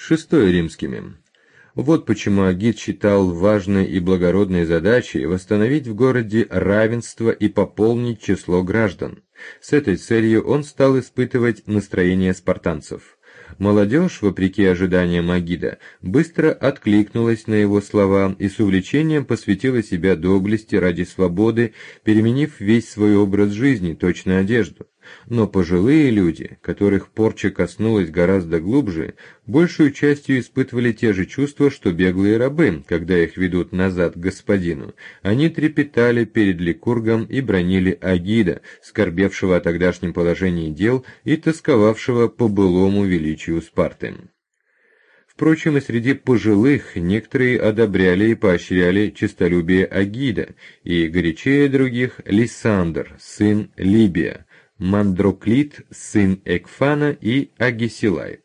VI римскими. Вот почему Агит считал важной и благородной задачей восстановить в городе равенство и пополнить число граждан. С этой целью он стал испытывать настроение спартанцев. Молодежь, вопреки ожиданиям Агида, быстро откликнулась на его слова и с увлечением посвятила себя доблести ради свободы, переменив весь свой образ жизни, точно одежду. Но пожилые люди, которых порча коснулась гораздо глубже, большую частью испытывали те же чувства, что беглые рабы, когда их ведут назад к господину. Они трепетали перед Ликургом и бранили Агида, скорбевшего о тогдашнем положении дел и тосковавшего по былому величию Спарты. Впрочем, и среди пожилых некоторые одобряли и поощряли честолюбие Агида, и горячее других Лисандр, сын Либия, Мандроклит, сын Экфана, и Агисилай.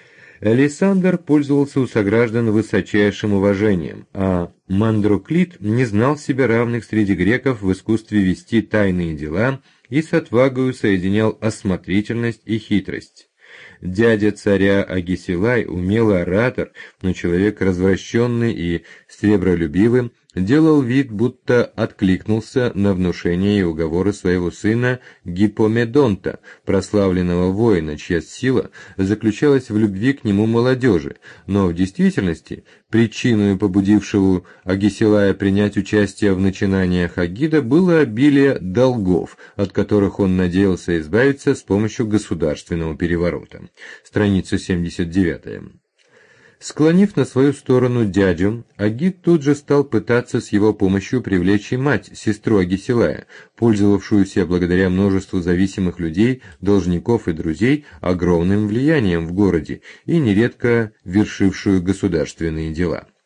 Лисандр пользовался у сограждан высочайшим уважением, а Мандроклит не знал себе равных среди греков в искусстве вести тайные дела и с отвагою соединял осмотрительность и хитрость. Дядя царя Агисилай, умелый оратор, но человек развращенный и сребролюбивый, делал вид, будто откликнулся на внушения и уговоры своего сына Гипомедонта, прославленного воина, чья сила заключалась в любви к нему молодежи, но в действительности причиной, побудившего Агисилая принять участие в начинаниях Агида, было обилие долгов, от которых он надеялся избавиться с помощью государственного переворота. Страница 79. Склонив на свою сторону дядю, Агит тут же стал пытаться с его помощью привлечь и мать, сестру Агисилая, пользовавшуюся благодаря множеству зависимых людей, должников и друзей огромным влиянием в городе и нередко вершившую государственные дела.